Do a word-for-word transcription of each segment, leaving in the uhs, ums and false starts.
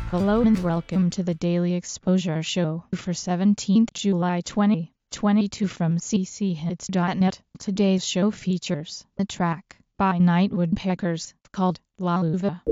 Hello and welcome to the Daily Exposure Show for seventeenth July twenty twenty-two from c c hits dot net. Today's show features a track by Night Woodpeckers called La Luva.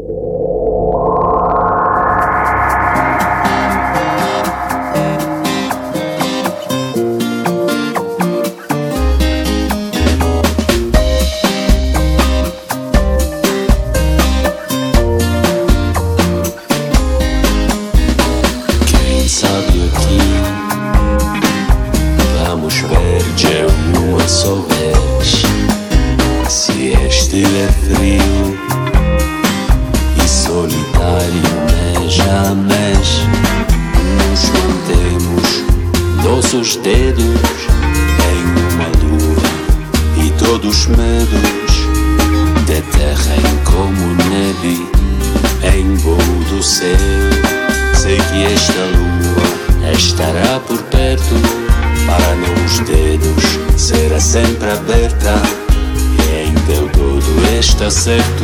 Só vês se este é frio e solitário mês a mês. Nos mantemos nossos dedos em uma luva e todos os medos deterrem como neve em voo do céu. Sei que esta lua estará por perto para não os dedos será sempre aberta e em teu todo está certo.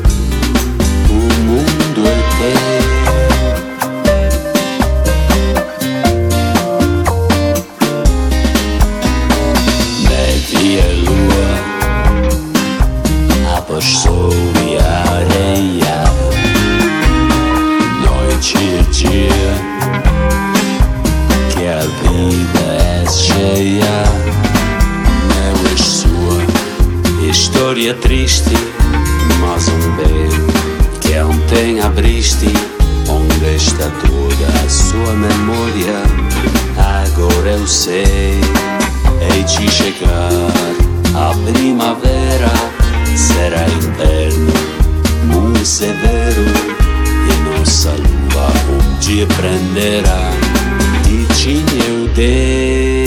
O mundo é teu. Neve e lua, após sol e areia, noite e dia, que a vida é cheia. Não és sua história triste, mas um beijo que ontem abriste, onde está toda a sua memória. Agora eu sei, hei de chegar a primavera, será inverno muito severo e nossa lua um dia prenderá. Ditinha eu dei.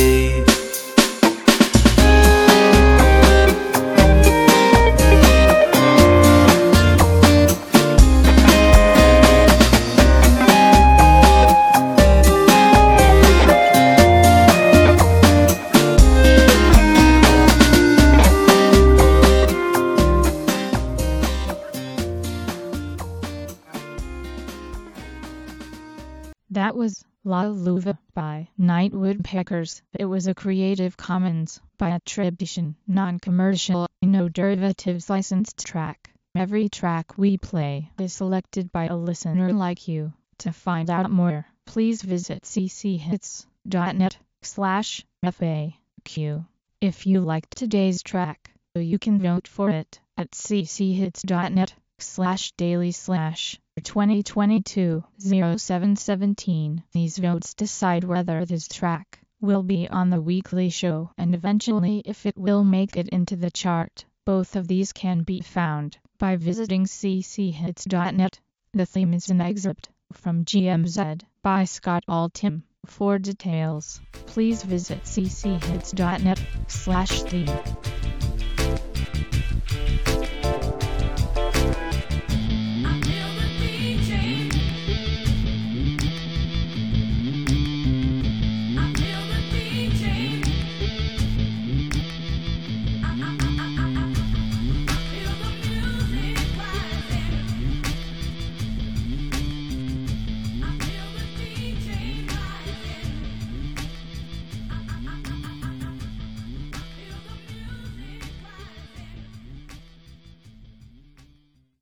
That was La Luva by Night Woodpeckers. It was a Creative Commons by attribution, non-commercial, no derivatives licensed track. Every track we play is selected by a listener like you. To find out more, please visit c c hits dot net slash F A Q. If you liked today's track, you can vote for it at c c hits dot net slash daily slash twenty twenty-two oh seven seventeen. These votes decide whether this track will be on the weekly show and eventually if it will make it into the chart. Both of these can be found by visiting c c hits dot net. The theme is an excerpt from G M Z by Scott Altham. For details, please visit c c hits dot net slash theme.